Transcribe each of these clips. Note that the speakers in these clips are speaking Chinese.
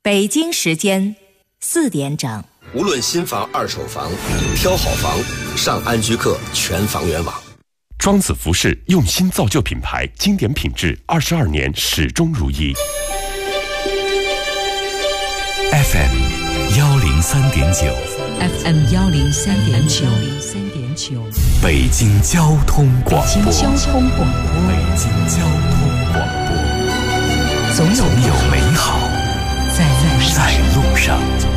北京时间4点整。 无论新房、二手房，挑好房上安居客全房源网。 庄子服饰用心造就品牌，经典品质22年始终如一。 FM 103.9 FM 103.9 北京交通广播。 北京交通广播。 北京交通广播。总有美好在路上。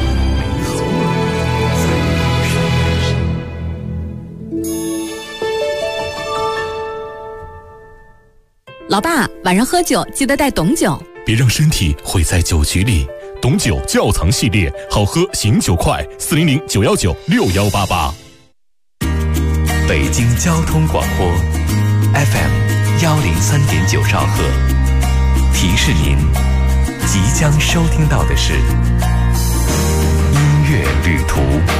老爸，晚上喝酒记得带董酒， 别让身体毁在酒局里。董酒窖藏系列，好喝醒酒快，400-919-6188。北京交通广播 FM 103.9兆赫，提示您即将收听到的是音乐旅途。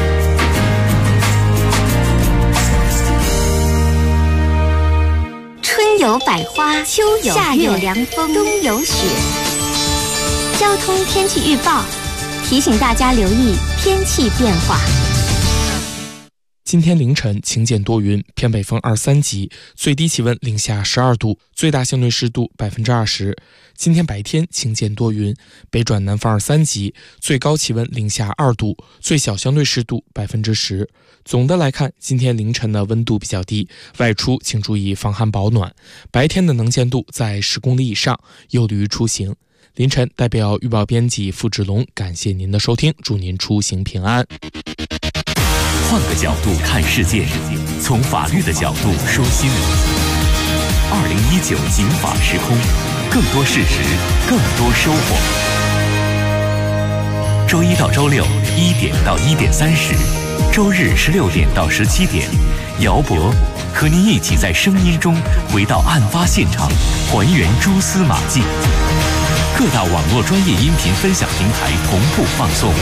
春有百花，秋有夏有凉风，冬有雪。交通天气预报提醒大家留意天气变化。 今天凌晨晴间多云，偏北风2、3级，最低气温零下12度，最大相对湿度20%。今天白天晴间多云，北转南风2、3级，最高气温零下2度，最小相对湿度10%。总的来看，今天凌晨的温度比较低，外出请注意防寒保暖。白天的能见度在10公里以上，有利于出行。凌晨代表预报编辑付志龙感谢您的收听，祝您出行平安。 换个角度看世界，从法律的角度说新闻。2019警法时空，更多事实，更多收获。周一到周六1点到1点30，周日16点到17点，姚博和您一起在声音中回到案发现场，还原蛛丝马迹。各大网络专业音频分享平台同步放送。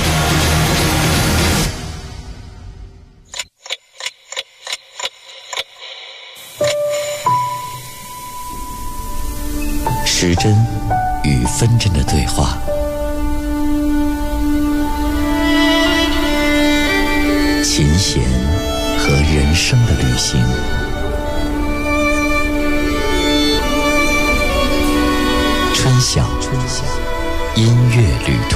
时针与分针的对话，琴弦和人生的旅行。春晓音乐旅途。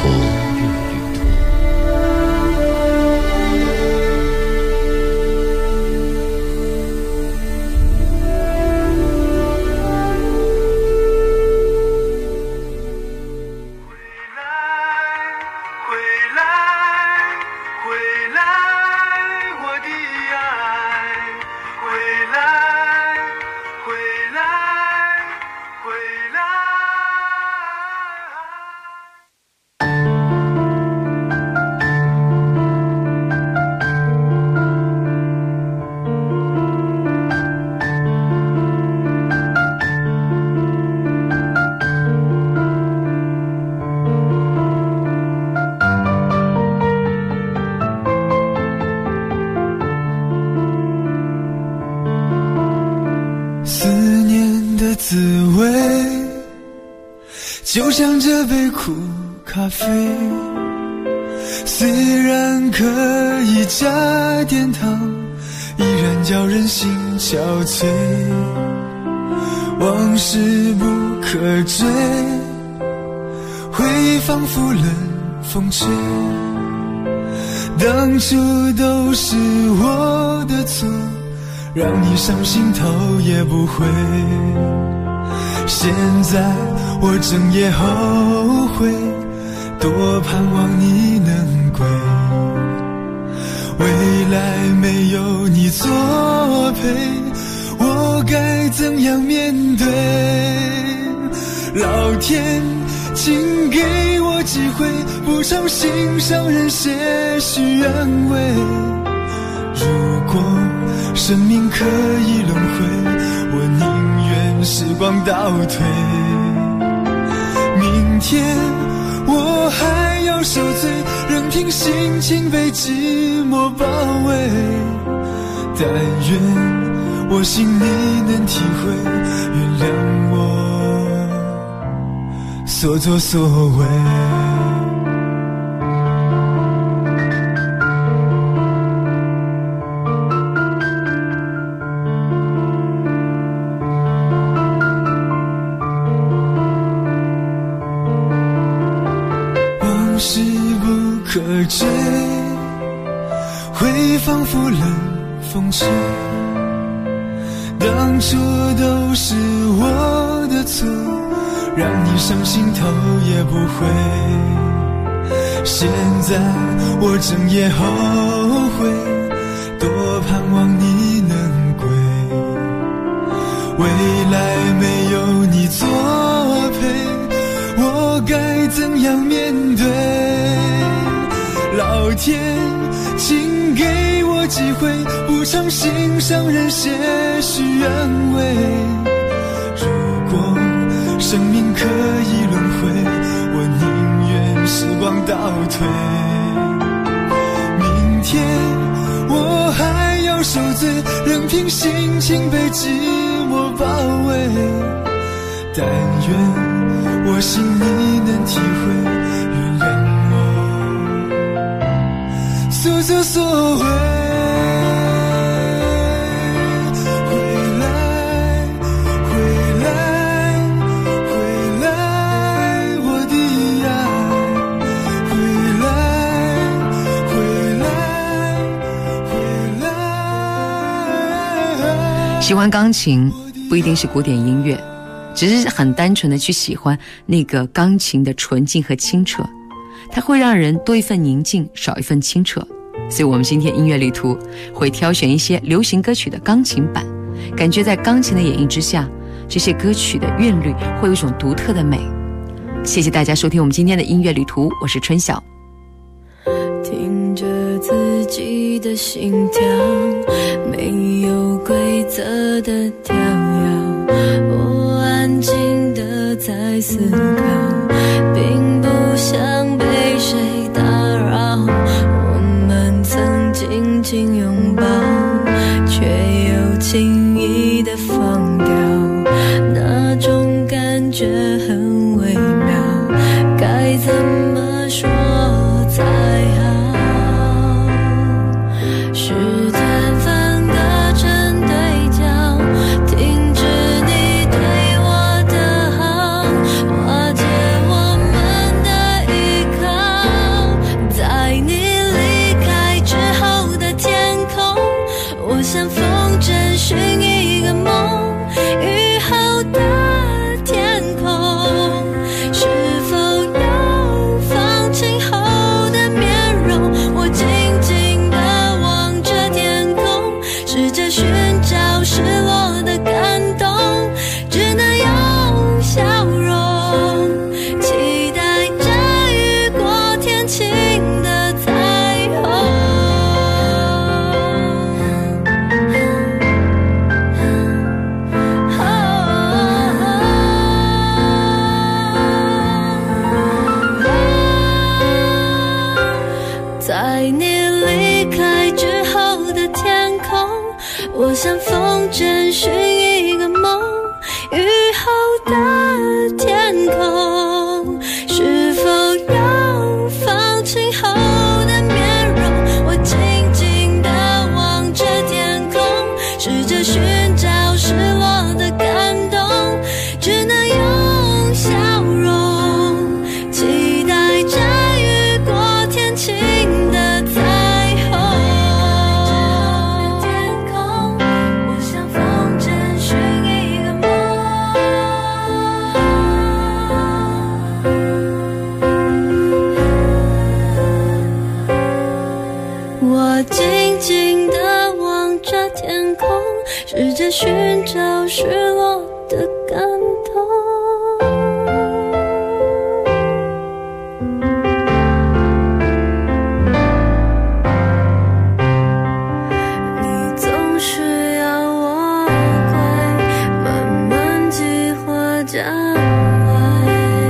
就像这杯苦咖啡，虽然可以加点糖，依然叫人心憔悴。往事不可追，回忆仿佛冷风吹。当初都是我的错，让你伤心头也不回。现在我正也后悔，多盼望你能归。未来没有你作陪，我该怎样面对？老天，请给我机会，不偿心上人些许安慰。如果生命可以轮回，我宁愿时光倒退。明天我还要受罪，任凭心情被寂寞包围。但愿我心里能体会，原谅我所作所为。 可追，会仿佛冷风吹。当初都是我的错，让你伤心头也不回。现在我整夜后悔，多盼望你能归。未来没有你作陪，我该怎样面对？老天，请给我机会，补偿心上人些许安慰。如果生命可以轮回，我宁愿时光倒退。明天我还要受罪，任凭心情被寂寞包围。但愿我心里能体会，原谅我所作所为。 喜欢钢琴不一定是古典音乐，只是很单纯的去喜欢那个钢琴的纯净和清澈，它会让人多一份宁静，少一份清澈。所以我们今天音乐旅途会挑选一些流行歌曲的钢琴版，感觉在钢琴的演绎之下，这些歌曲的韵律会有一种独特的美。谢谢大家收听我们今天的音乐旅途，我是春晓。 听着自己的心跳，没有规则的跳跃，我安静的在思考，并不想被谁打扰。我们曾紧紧拥抱，却又轻易的放掉，那种感觉很微妙，该怎么说才好？时间分割成对角，停止你对我的好，瓦解我们的依靠。在你离开之后的天空，我像风筝寻一个梦，雨后的天空，是否有放晴后的面容？我静静地望着天空，试着寻找失落的感动，只能用笑容期待着雨过天晴的彩虹。在你离开之后的天空，我像风筝寻一个梦，雨后的天空，是否有放晴后的面容？我静静地望着天空，试着寻找失落的感动，只能用笑容期待着雨过天晴的彩虹。天空，我像风筝寻一个梦，我静静地望着天空，试着寻找失落的感动。你总是要我快慢慢激活障碍，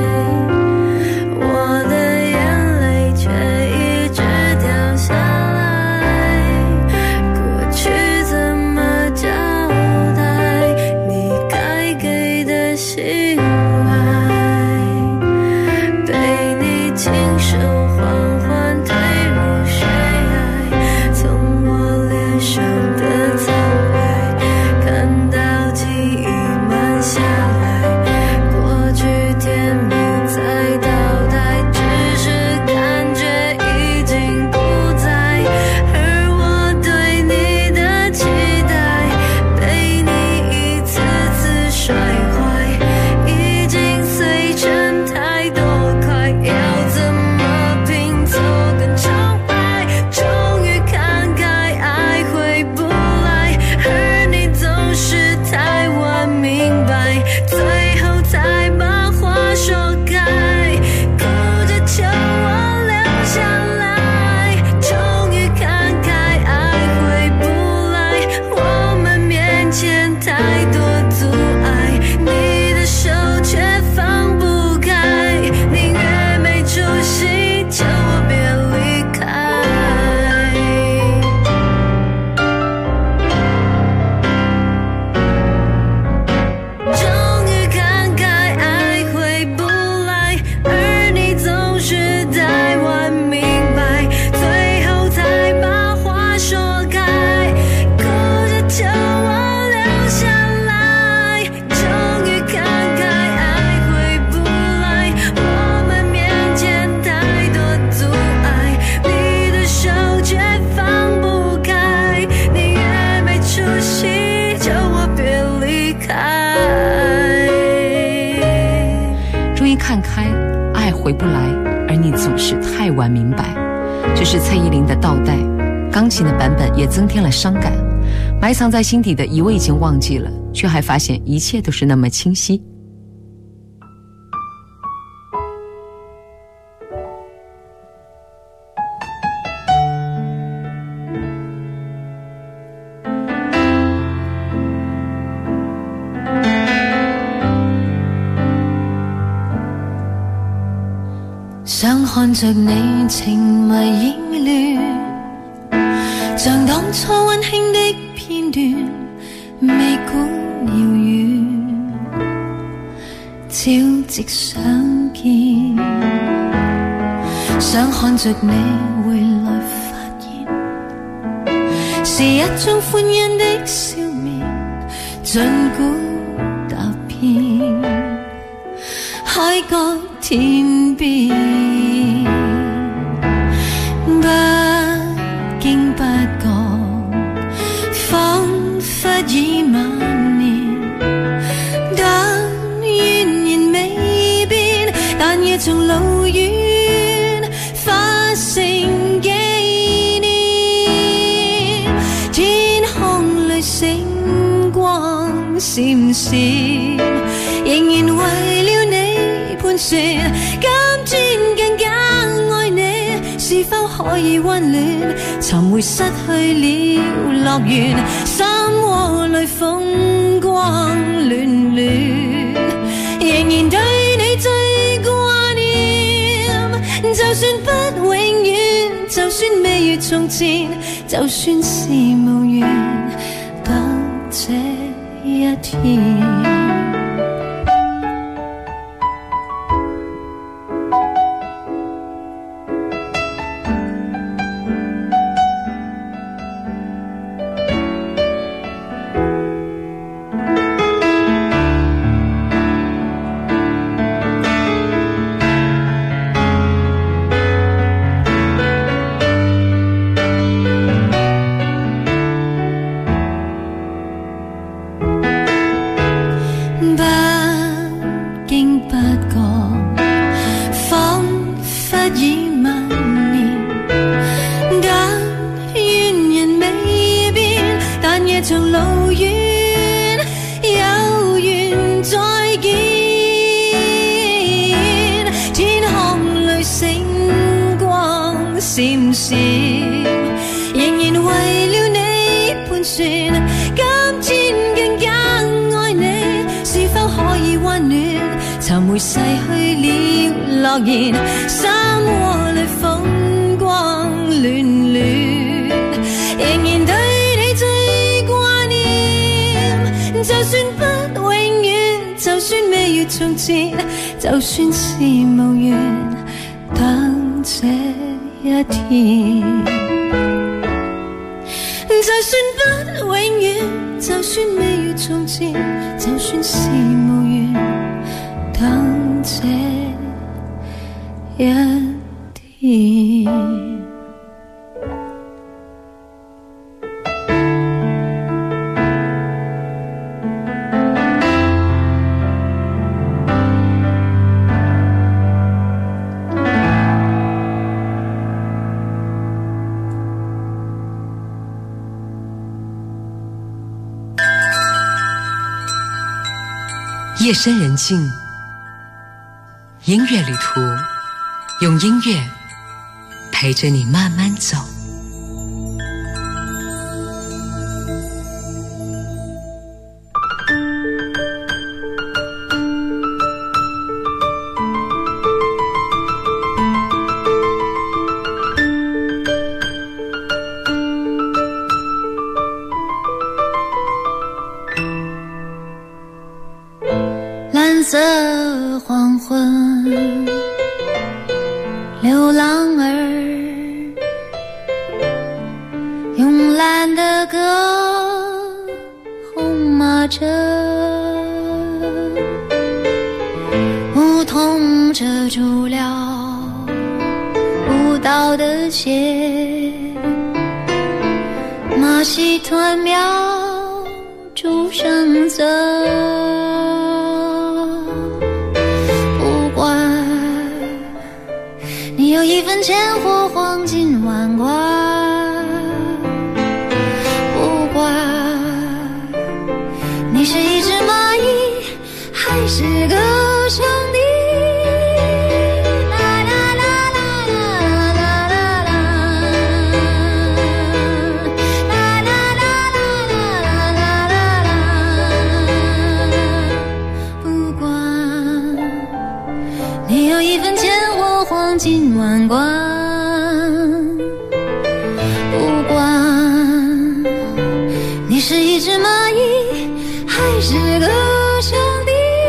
我的眼泪却一直掉下来，过去怎么交代？你该给的信赖，被你亲手缓缓推入水海，从我脸上的苍白看到记忆慢下来，过易看开，爱回不来，而你总是太晚明白。这是蔡依林的倒带，钢琴的版本也增添了伤感。埋藏在心底的以为已经忘记了，却还发现一切都是那么清晰。 想看着你情迷意亂，像當初溫馨的片段，未估遙遠，朝夕相見。想看着你回來發現，是一張歡欣的笑面，盡古踏遍海角天邊，不經不覺，彷彿已萬年。但願然未變，但夜從路遠化成紀念。天空裏星光閃閃，仍然為了你盤旋。今天更加愛你，是否可以溫暖？尋回失去了樂園，心窩裏風光暖暖，仍然對你最掛念。就算不永遠，就算未如從前，就算是無緣，等這一天。尋回逝去了樂園，心窩裏風光暖暖，仍然對你最掛念。就算不永遠，就算未如從前，就算是無緣，等這一天。就算不永遠，就算未如從前，就算是無緣，等這一天。 夜深人静，音乐旅途，用音乐陪着你慢慢走。 蓝色黄昏，流浪儿慵懒的歌，红马车，梧桐遮住了舞蹈的鞋，马戏团描出声色。 分钱或黄金万贯，不管你是一只蚂蚁还是个上帝。金万贯，不管你是一只蚂蚁还是个上帝。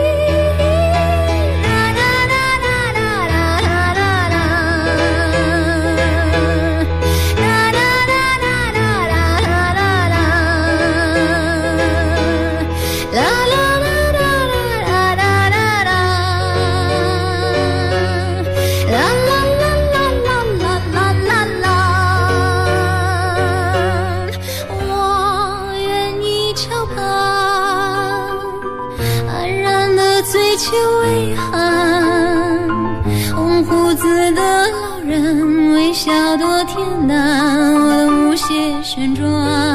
秋微寒，红胡子的老人微笑多恬淡，我的舞鞋旋转，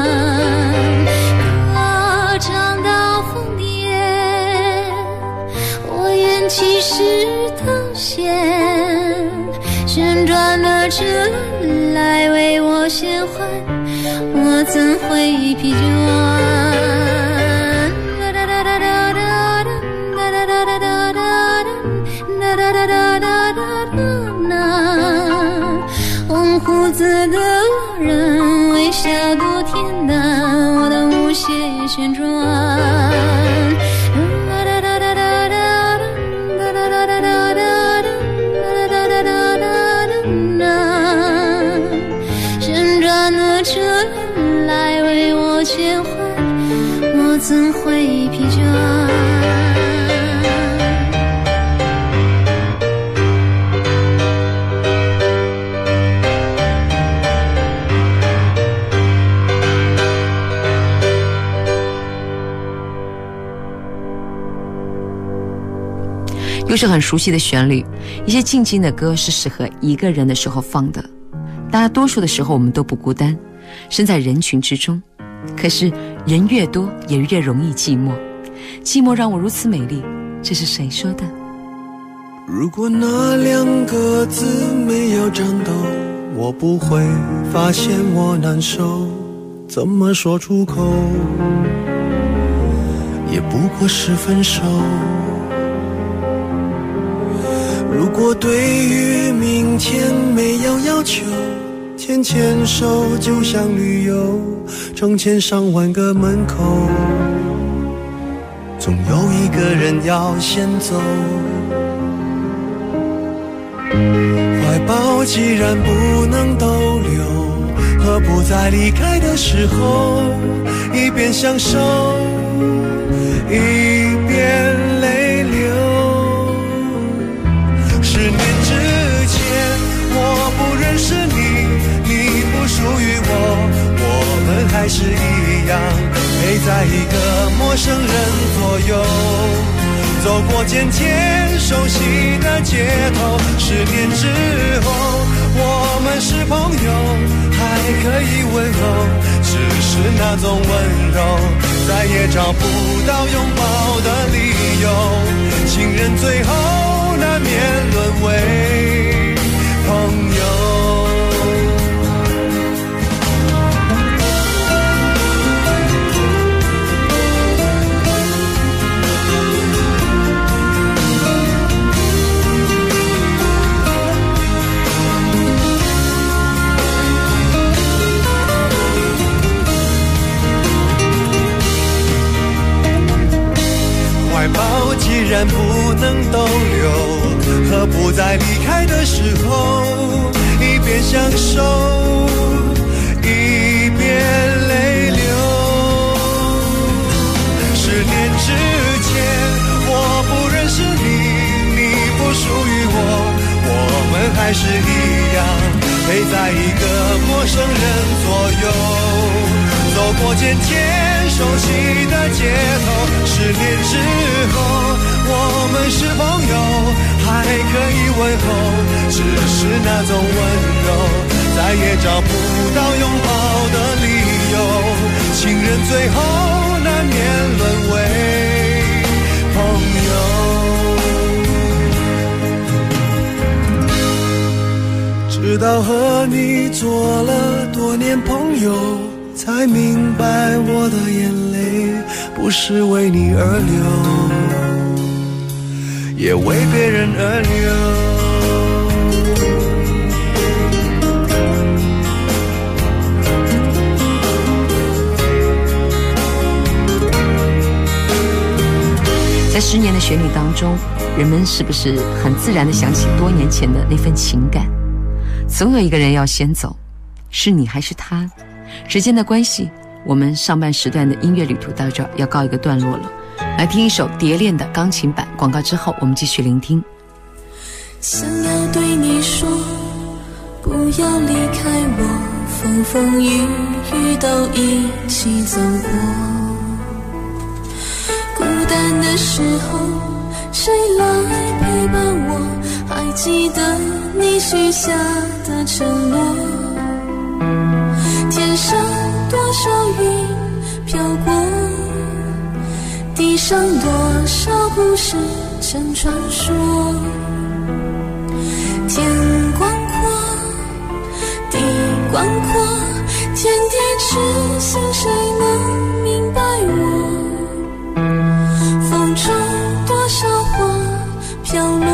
歌唱到疯癫，我偃旗时灯线，旋转的车轮来为我献欢，我怎会疲倦？红胡子的老人微笑多恬淡，我的舞鞋旋转，旋转的车轮来为我牵欢，我怎会疲倦？ 又是很熟悉的旋律，一些静静的歌是适合一个人的时候放的。大多数的时候我们都不孤单，身在人群之中，可是人越多也越容易寂寞，寂寞让我如此美丽，这是谁说的？ 如果那2个字没有颤抖，我不会发现我难受，怎么说出口也不过是分手。如果对于明天没有要求，牵牵手就像旅游，成千上万个门口，总有一个人要先走。怀抱既然不能逗留，何不在离开的时候，一边享受一边泪流。10年之前我不认识你，你不属于我们还是一样陪在一个陌生人左右，走过渐渐熟悉的街头。10年之后我们是朋友，还可以问候，只是那种温柔再也找不到拥抱的理由，情人最后难免沦为朋友。怀抱既然不能逗留，何不在离开的时候一边享受一边泪流。10年之前我不认识你，你不属于我们还是一样陪在一个陌生人左右，走过渐渐熟悉的街头。10年之后我们是朋友，还还可以问候，只是那种温柔再也找不到拥抱的理由。情人最后难免沦为朋友。直到和你做了多年朋友，才明白我的眼泪不是为你而流，也为别人而流。 在10年的旋律当中，人们是不是很自然地想起多年前的那份情感？总有一个人要先走，是你还是他？时间的关系，我们上半时段的音乐旅途到这儿要告一个段落了。来听一首蝶恋的钢琴版，广告之后我们继续聆听。 想要对你说，不要离开我，风风雨雨都一起走过。孤单的时候，谁来陪伴我？还记得你许下的承诺。天上多少云飘过，地上多少故事成传说。天广阔，地广阔，天地之心，谁能明白我？风中多少花飘落，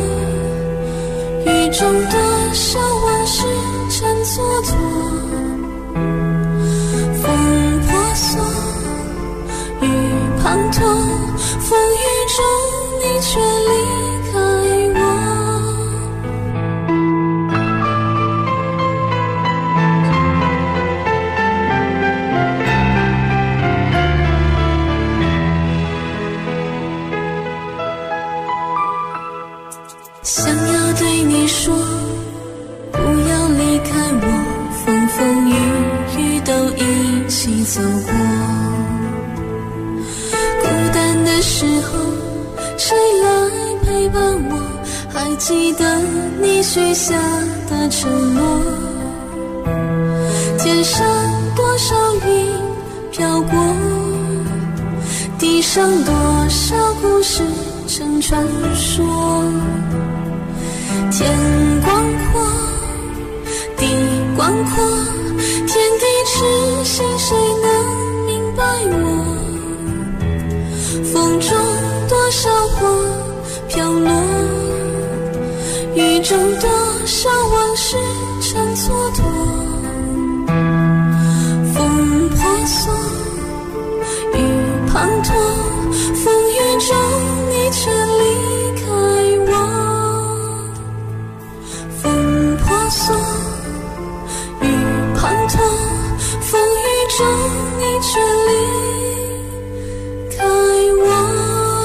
雨中多少往事成蹉跎。风婆娑，雨滂沱，风雨中你却离开我。想要对你说，不要离开我，风风雨雨都一起走过。孤单的时候，谁来陪伴我？还记得你许下的承诺。天上多少云飘过，地上多少故事成传说。天广阔，地广阔，天地之心，谁能明白我？风中多少花飘落，雨中多少往事成蹉跎。风婆娑，雨滂沱，风雨中你却离开我。风婆娑，雨滂沱，风雨中你却离开我。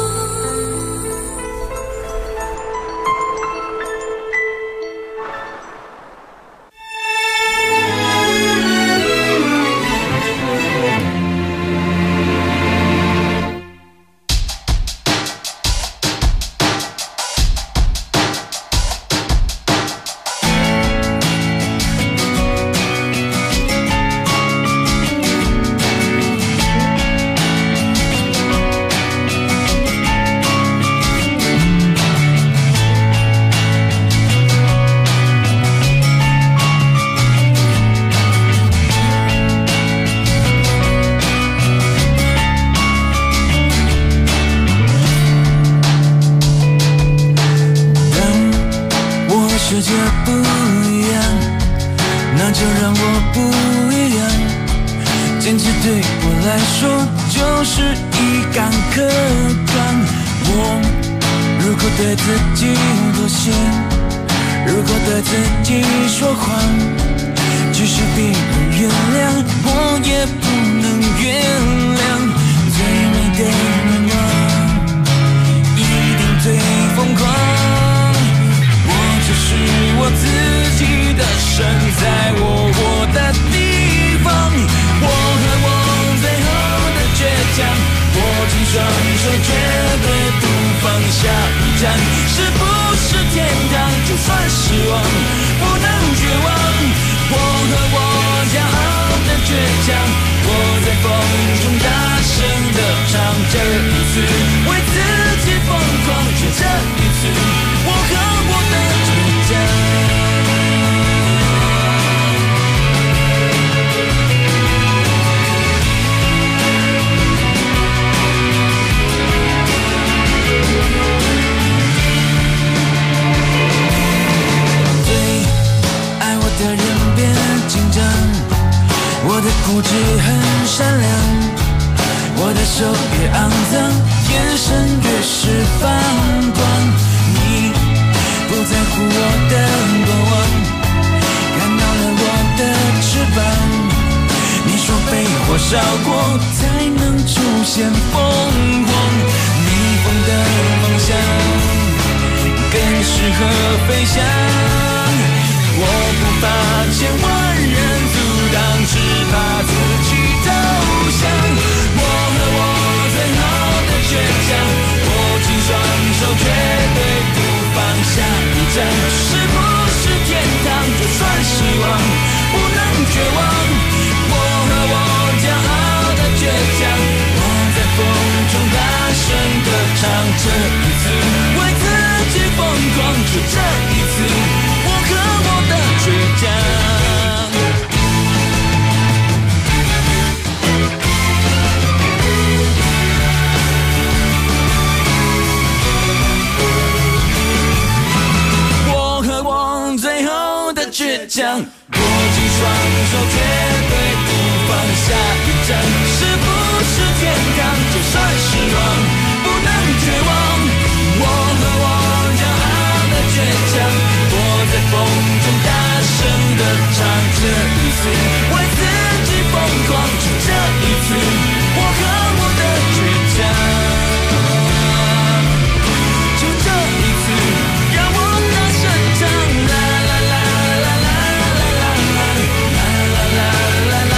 世界不一样，那就让我不一样。坚持对我来说就是一杆刻板。我如果对自己妥协，如果对自己说谎，即使别人原谅，我也不能原谅。最美的愿望一定最疯狂。是我自己的神，在我活的地方，我和我最后的倔强，握紧双手绝对不放下一站，是不是是天堂，就算失望，不能绝望。我和我骄傲的倔强，我在风中大声地唱，这一次为自己疯狂，却这一次我和我的倔强。的人变紧张，我的固执很善良，我的手越肮脏，眼神越是放光。你不在乎我的过往，看到了我的翅膀，你说被火烧过才能出现凤凰，逆风的方向更适合飞翔。我不怕千万人阻挡，只怕自己投降。我和我最后的倔强，握紧双手绝对不放下一站。是不是天堂？就算失望，不能绝望。我和我骄傲的倔强，我在风中大声地唱，这一次为自己疯狂，就这一次。倔强，我和我最后的倔强，握紧双手绝对不放下一站。是不是天堂？就算失望，不能绝望。我和我骄傲的倔强，我在风中大声地唱，这一次为自己疯狂，就这一次我和我的倔强，就这一次让我大声唱，啦啦啦啦啦啦啦啦啦啦啦啦啦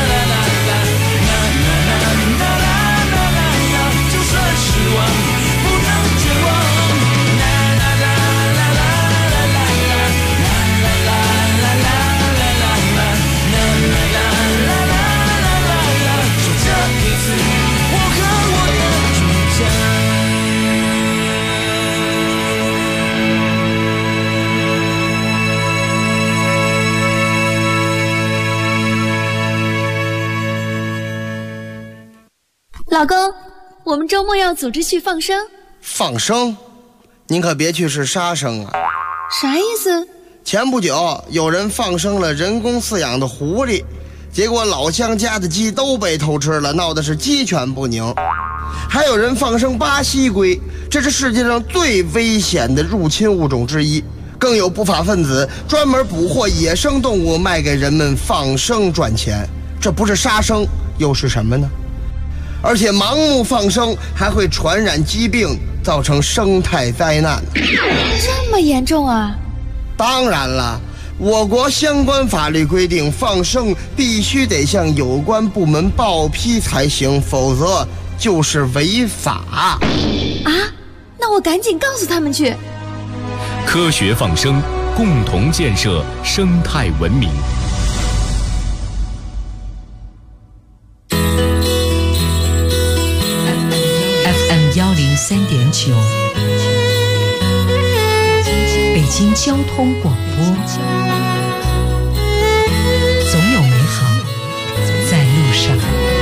啦，就算失望不能绝望，啦啦啦啦啦啦啦啦老公，我们周末要组织去放生。 放生？您可别去是杀生啊！ 啥意思？ 前不久有人放生了人工饲养的狐狸，结果老乡家的鸡都被偷吃了，闹的是鸡犬不宁。还有人放生巴西龟，这是世界上最危险的入侵物种之一。更有不法分子专门捕获野生动物卖给人们放生赚钱，这不是杀生又是什么呢？而且盲目放生还会传染疾病，造成生态灾难。 这么严重啊？ 当然了，我国相关法律规定，放生必须得向有关部门报批才行，否则就是违法。 啊？那我赶紧告诉他们去。 科学放生，共同建设生态文明。 103.9，北京交通广播，总有美好在路上。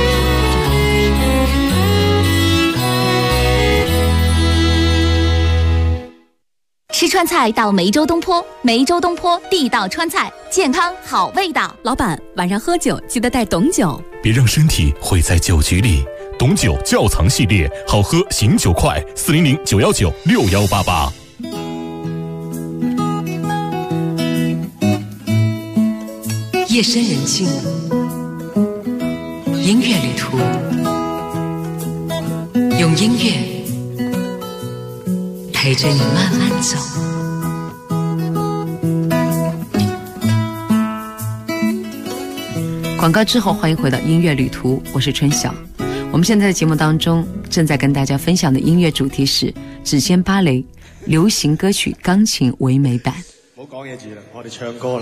吃川菜到梅州东坡，梅州东坡地道川菜，健康好味道。 老板，晚上喝酒记得带董酒， 别让身体毁在酒局里。董酒窖藏系列，好喝醒酒快，400-919-6188。 夜深人静，音乐旅途，用音乐陪着你慢慢走。广告之后，欢迎回到音乐旅途，我是春晓。我们现在的节目当中正在跟大家分享的音乐主题是《指尖芭蕾》， 流行歌曲钢琴唯美版。 唔好講嘢住啦，我哋唱歌啦。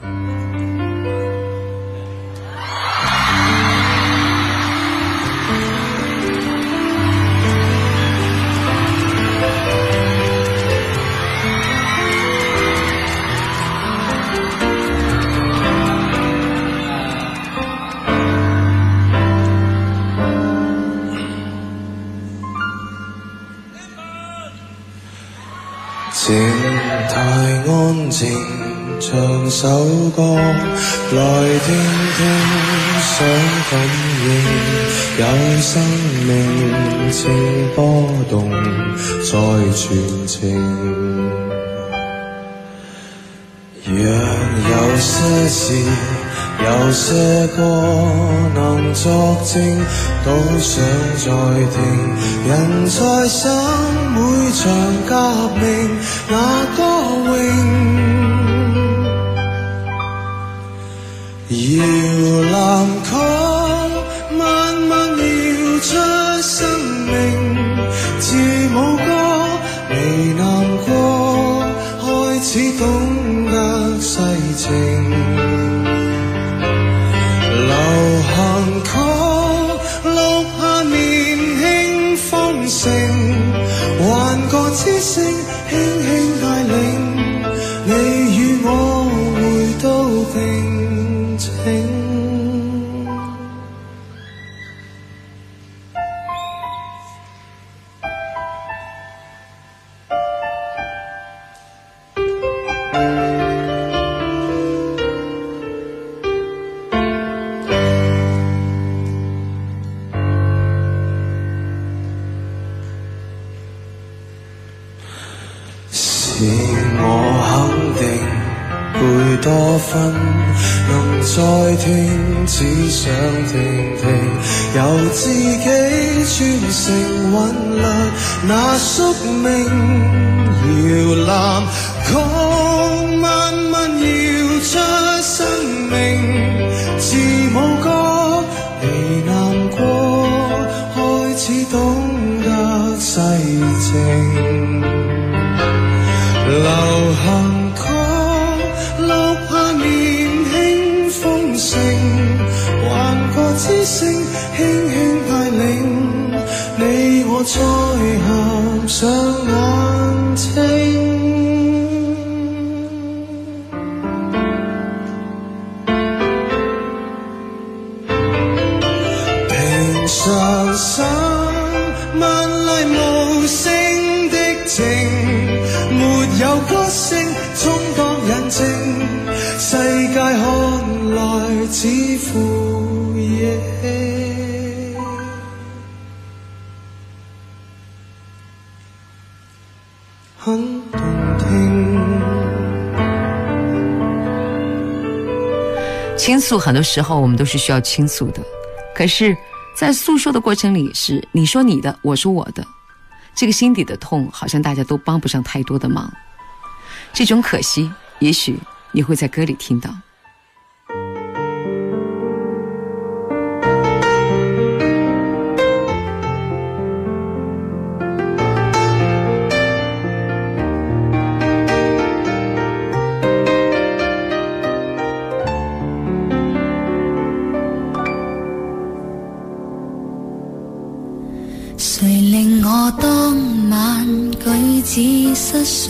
靜太安靜，唱首歌來聽聽，想感應有生命正波動在傳情。若有些事有些歌能作證，都想再聽。人在生每場革命那歌詠，搖籃曲慢慢搖出生命，字母歌未難過，開始懂得世情。流行曲錄下年輕豐盛，幻覺之聲輕輕帶領你與我回到平靜。多分能再聽，只想聽聽，由自己轉成韻律那宿命。搖籃曲慢慢搖出生命，字母歌未難過，開始懂得世情。流行曲錄下年輕豐盛，幻覺之聲輕輕帶領你我再合上眼睛。平常心萬籟無聲的情，沒有歌聲充當引證，世界看來似乎也很動聽。 倾诉很多时候我们都是需要倾诉的，可是在诉说的过程里是你说你的，我说我的，这个心底的痛好像大家都帮不上太多的忙。这种可惜也许你会在歌里听到。 誰令我當晚舉止失常，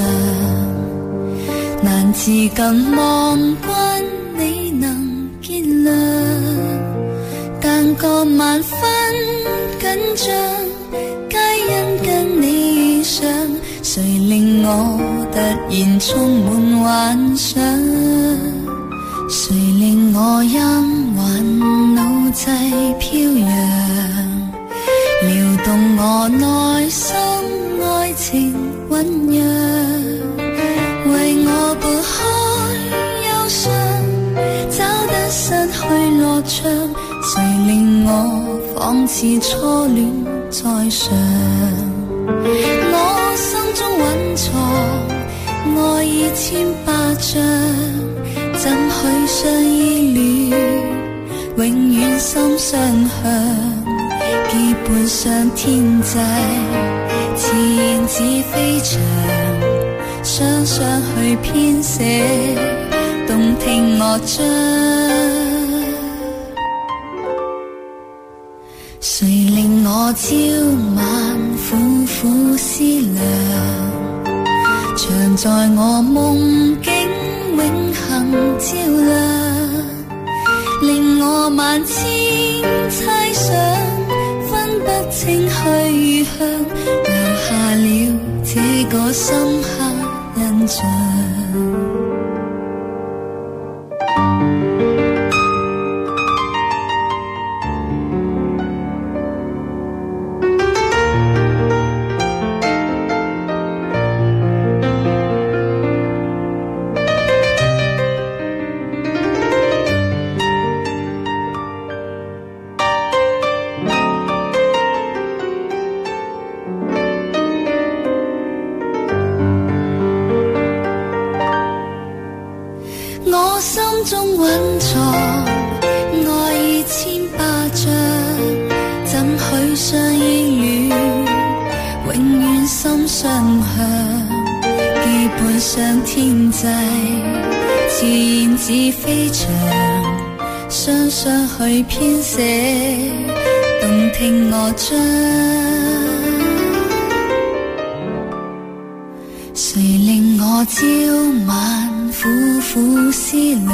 難自禁望君你能見諒，但個晚分緊張，皆因跟你遇上。誰令我突然充滿幻想？誰令我陰魂腦際飄揚？撩動我內心愛情醞釀，為我撥開憂傷，找得失去樂章。誰令我仿似初戀在上？我心中蘊藏愛意千百丈，怎許相依戀，永遠心相向。結伴上天際， 自然自飛翔，雙雙去編寫動聽樂章。誰令我朝晚苦苦思量，常在我夢境永恆照亮，令我萬千猜想，分不清去向，留下了這個深刻印象。我心中蘊藏愛意千百丈，怎許相依戀，永遠心相向，基本上天際，自然自飛翔，雙雙去編寫動聽樂章。誰令我朝晚苦苦思量，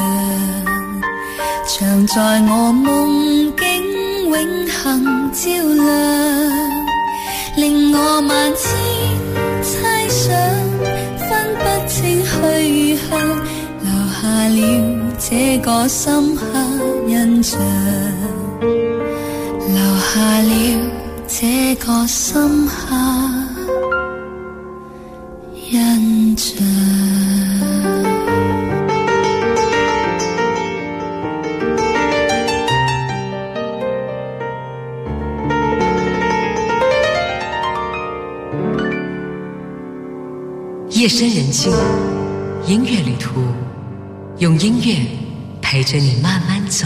常在我夢境永恆照亮，令我萬千猜想，分不清去向，留下了這個深刻印象，留下了這個深刻印象。 夜深人静，音乐旅途，用音乐陪着你慢慢走。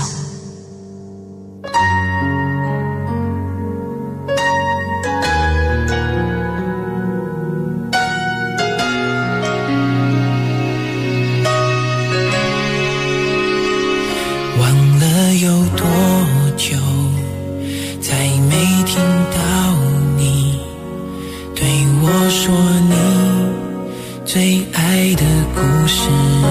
忘了有多久，再没听到你对我说你最爱的故事。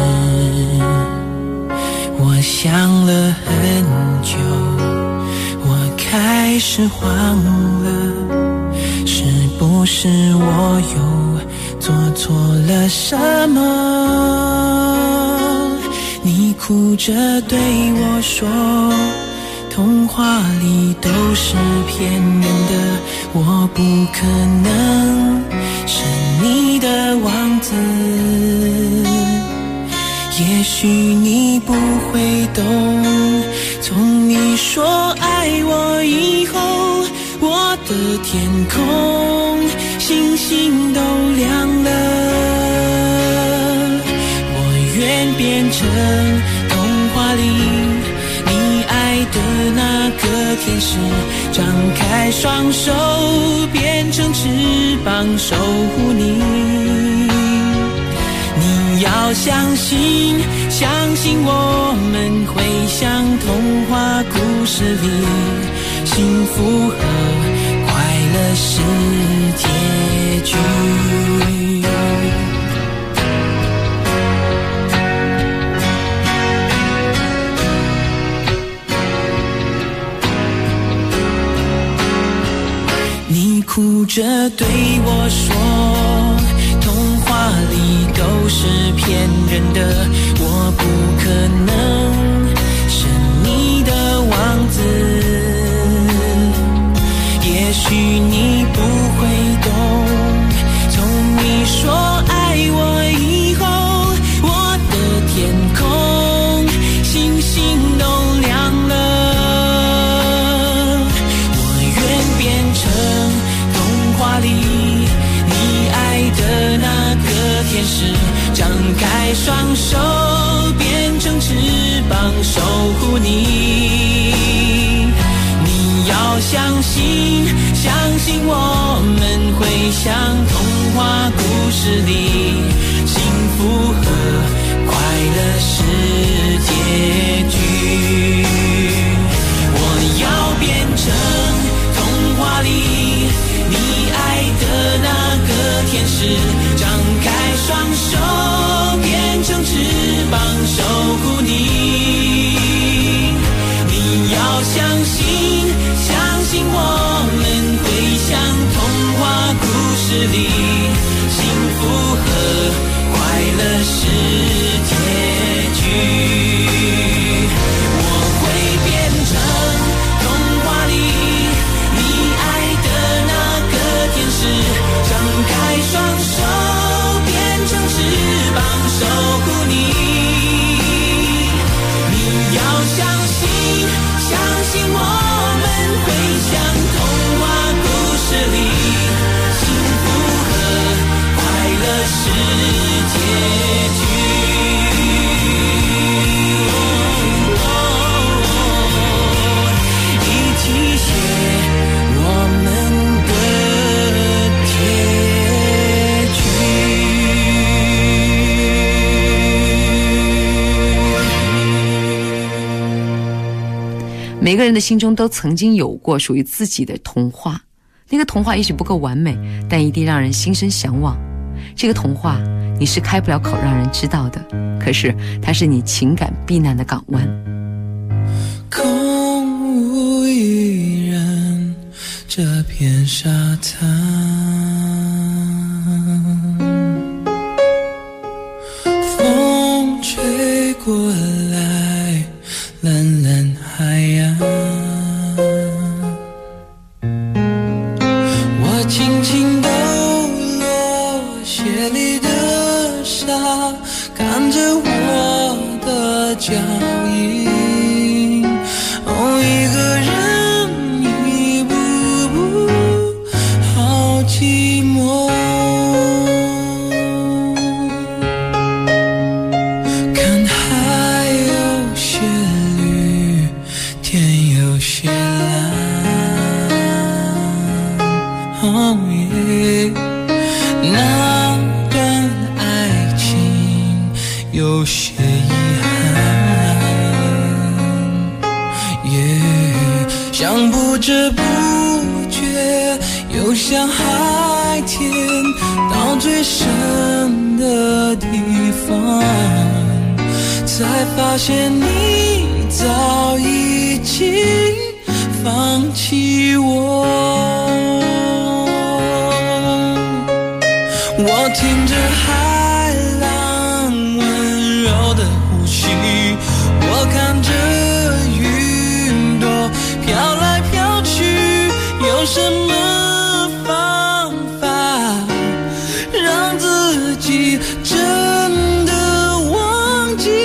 我想了很久，我开始慌了，是不是我又做错了什么？你哭着对我说，童话里都是骗人的，我不可能是你的王子。也许你不会懂，从你说爱我以后，我的天空星星都亮了。我愿变成童话里你爱的那个天使，张开双手变成翅膀守护你。你要相信，相信我们会像童话故事里，幸福和快乐是结局。你哭着对我说，童话里都是骗人的，我不可能是你的王子。也许你不会懂，从你说爱我以后，我的天空星星都亮了。我愿变成童话里你爱的那个天使，张开双手变成翅膀守护你。你要相信，相信我们回想童话故事里幸福和快乐是结局。我要变成童话里你爱的那个天使，张开双手变成翅膀守护你。你要相信，相信我们会像童话故事里幸福和快乐是结局。我会变成童话里你爱的那个天使，张开双手变成翅膀守护你。你要相信，相信我们会像童话故事里幸福和快乐是结局。一起写我们的结局。 每个人的心中都曾经有过属于自己的童话，那个童话也许不够完美，但一定让人心生向往。这个童话你是开不了口让人知道的，可是它是你情感避难的港湾。 空无一人，这片沙滩，风吹过来，蓝蓝海洋，我轻轻抖落鞋里的沙，看着我的脚印，一个人一步步好寂寞，看海有些绿，天有些蓝，那段爱情有些遗憾，像不知不觉游向海天，到最深的地方，才发现你早已经放弃我。我听着海浪温柔的呼吸，我看着云朵飘来飘去，有什么方法让自己真的忘记？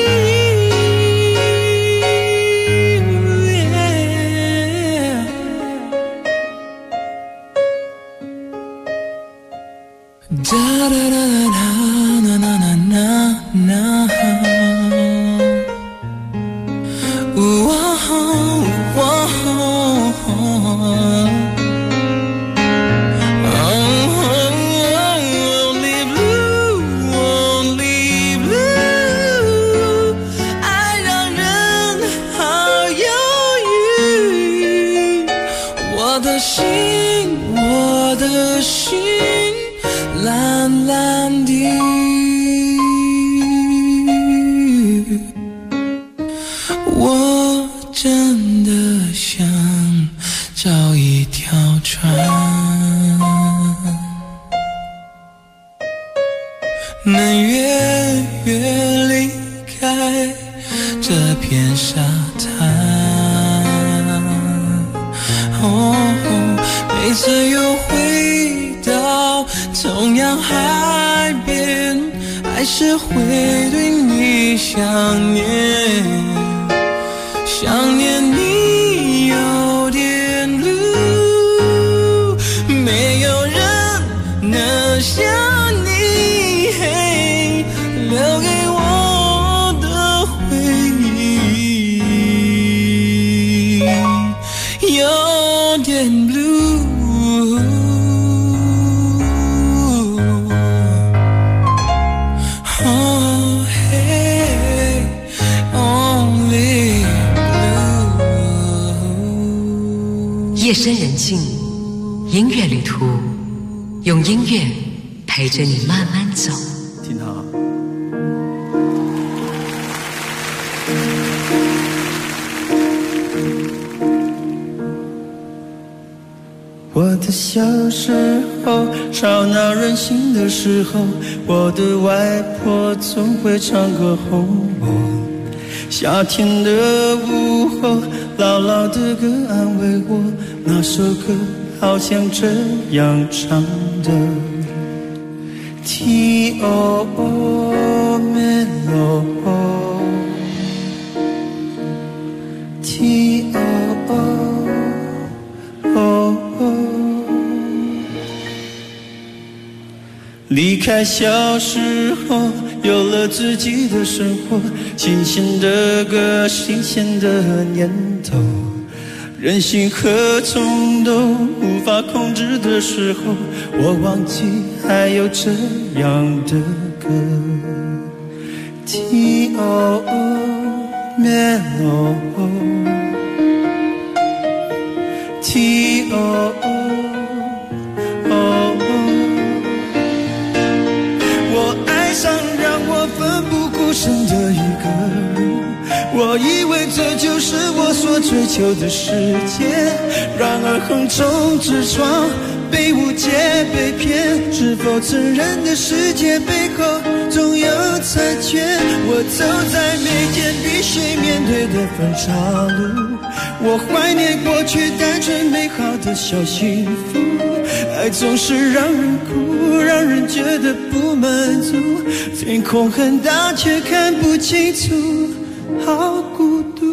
哒哒哒哒哒哒哒哒哒。我的心蓝蓝的，我真的想找一条船，能远远离开这片沙滩。每次又回到同样海边，还是会对你想念，想念你有点路，没有人能像你留给我的回忆，有点blue。 夜深人静，音乐旅途，用音乐陪着你慢慢走。 挺好。我的小时候，吵闹任性的时候，我的外婆总会唱歌哄我。夏天的午后，姥姥的歌安慰我，那首歌好像这样唱的 T-O-O 咩咯 T-O-O离开小时候，有了自己的生活，新鲜的歌，新鲜的念头，任性和冲动无法控制的时候，我忘记还有这样的歌 T-O-O 咩咯 T-O-O奋不顾身的一个人，我以为这就是我所追求的世界，然而横冲直撞，被误解被骗，是否承认的世界背后总有残缺？我走在每天必须面对的分岔路，我怀念过去单纯美好的小幸福，爱总是让人哭，让人觉得不满足，天空很大却看不清楚，好孤独。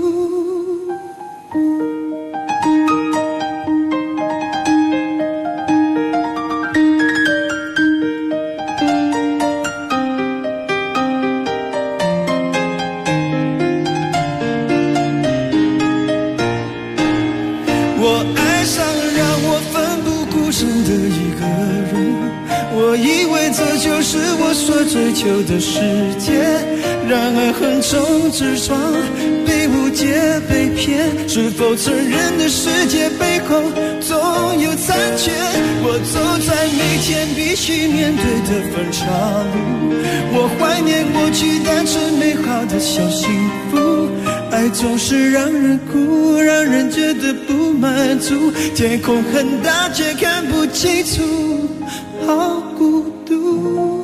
我爱上让我奋不顾身的一个人，我以为这就是我所追求的世界，然而横冲直撞，被误解被骗，是否承认的世界背后总有残缺？我走在每天必须面对的分岔路，我怀念过去单纯美好的小幸福，爱总是让人哭，让人觉得不满足，天空很大却看不清楚，好孤独。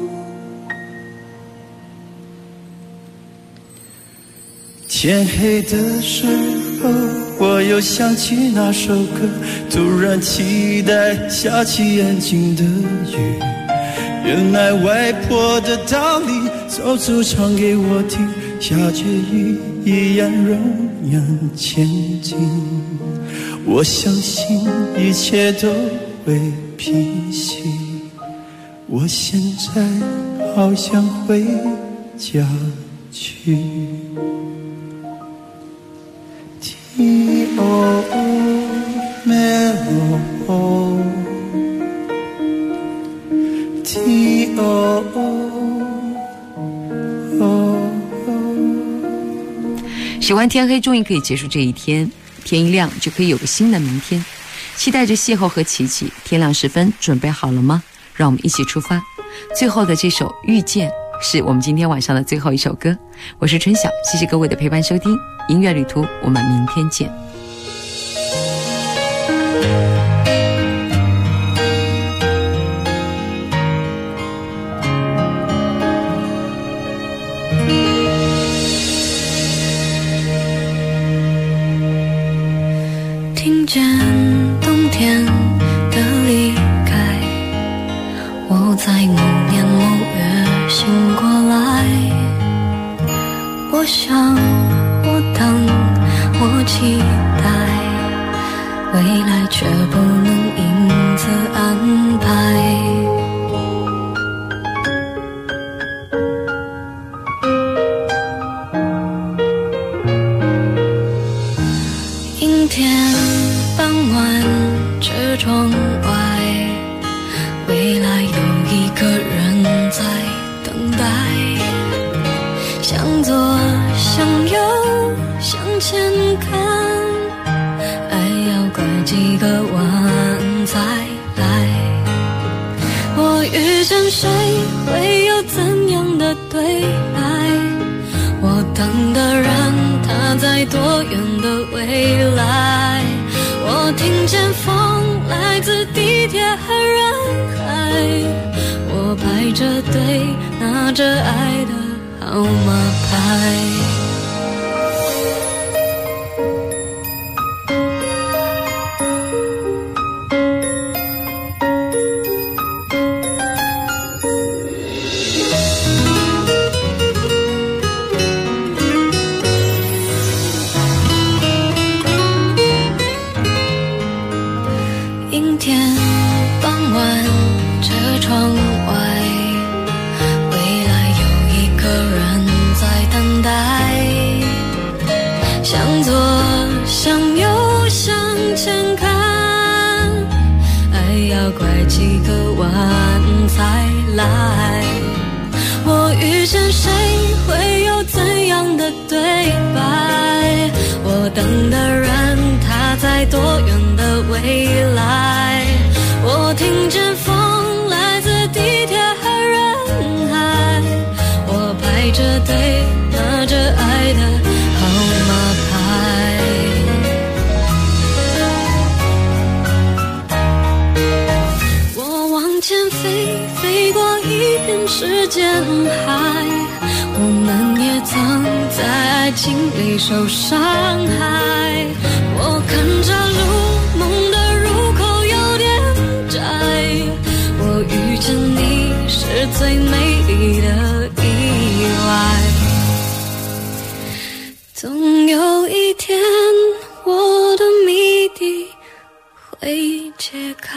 天黑的时候，我又想起那首歌，突然期待下起安静的雨，原来外婆的道理早就唱给我听，下着雨依然仍然前进，我相信一切都会平息，我现在好想回家去。T-O-O 咩咯 T-O-O 喜欢天黑终于可以结束这一天，天一亮就可以有个新的明天，期待着邂逅和奇迹。天亮时分，准备好了吗？让我们一起出发。最后的这首遇见是我们今天晚上的最后一首歌。我是春晓，谢谢各位的陪伴收听音乐旅途，我们明天见。 听见冬天的离开，我在某年某月醒过来，我想我等我期待，未来却不能因此安排。阴天傍晚车窗外，未来有一个人在等待，向左向右向前看，爱要拐进几个晚才来。我遇见谁会有怎样的对白？我等的人他在多远的未来？我听见风来自地铁和人海，我排着队拿着爱的号码牌。阴天傍晚，车窗外，未来有一个人在等待。向左，向右，向前看，爱要拐几个弯才来。我遇见谁会有怎样的对白？我等的人他在多远的未来？我听见风来自地铁和人海，我排着队拿着爱的号码牌。我往前飞，飞过一片时间海，我们也曾在爱情里受伤害。我看着路，梦的入口有点窄，我遇见你是最美丽的意外。总有一天，我的谜底会解开。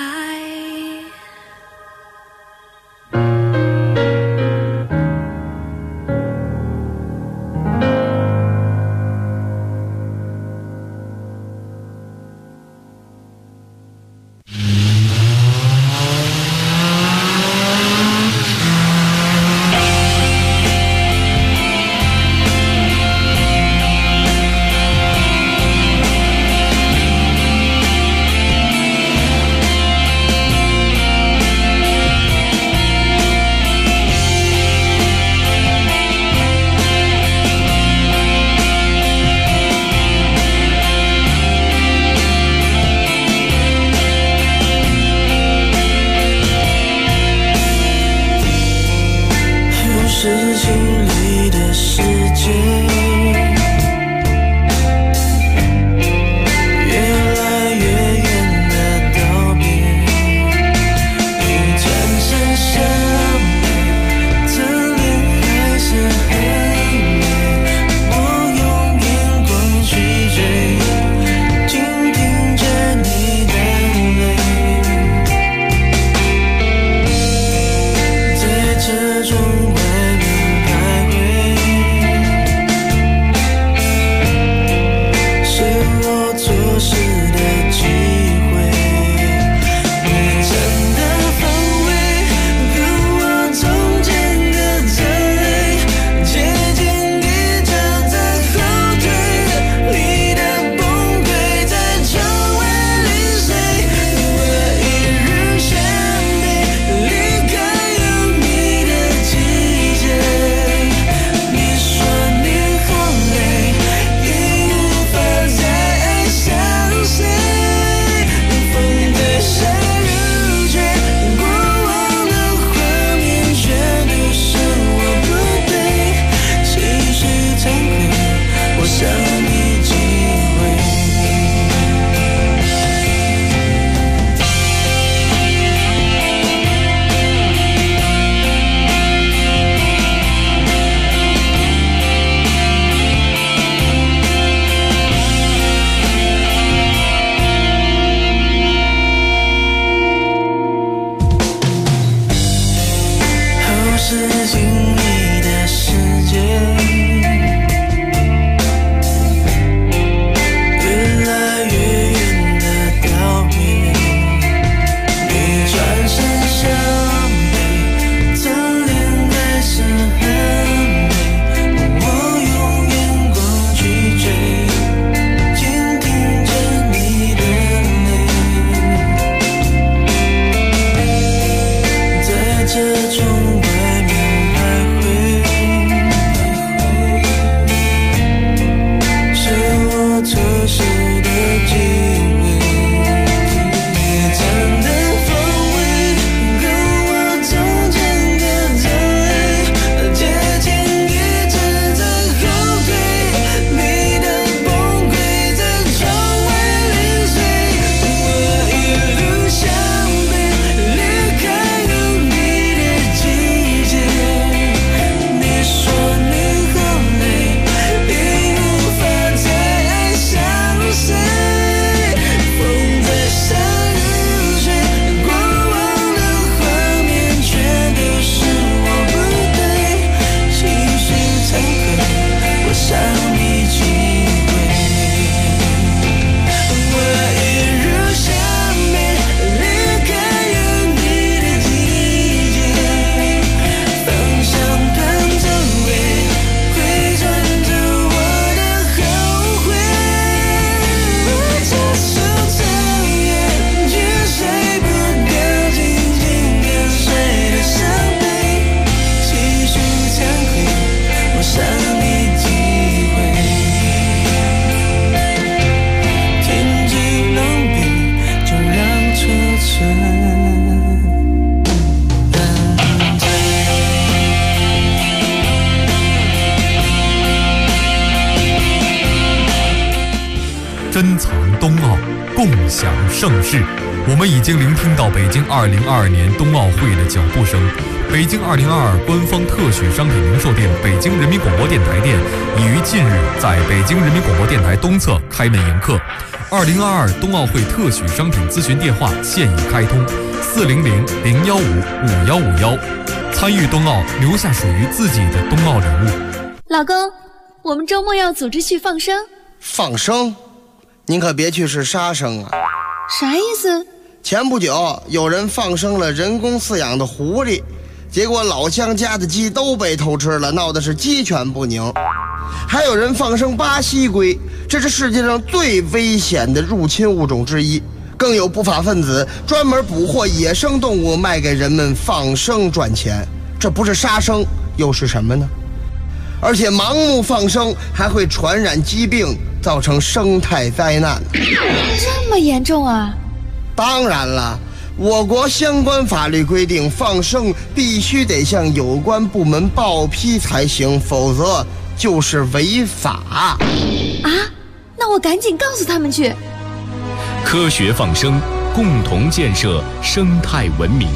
共享盛世。我们已经聆听到北京2022年冬奥会的脚步声。北京2022官方特许商品零售店北京人民广播电台店已于近日在北京人民广播电台东侧开门迎客。2022冬奥会特许商品咨询电话现已开通，400-015-5151。参与冬奥，留下属于自己的冬奥礼物。 老公，我们周末要组织去放生。 放生？您可别去是杀生啊！ 啥意思？ 前不久有人放生了人工饲养的狐狸，结果老乡家的鸡都被偷吃了，闹得是鸡犬不宁。还有人放生巴西龟，这是世界上最危险的入侵物种之一。更有不法分子专门捕获野生动物卖给人们放生赚钱，这不是杀生又是什么呢？而且盲目放生还会传染疾病，造成生态灾难。 这么严重啊？ 当然了，我国相关法律规定，放生必须得向有关部门报批才行，否则就是违法。 啊？那我赶紧告诉他们去。 科学放生，共同建设生态文明。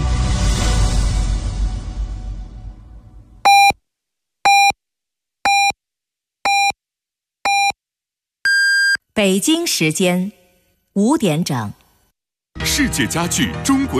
北京时间5点整。 世界家具中国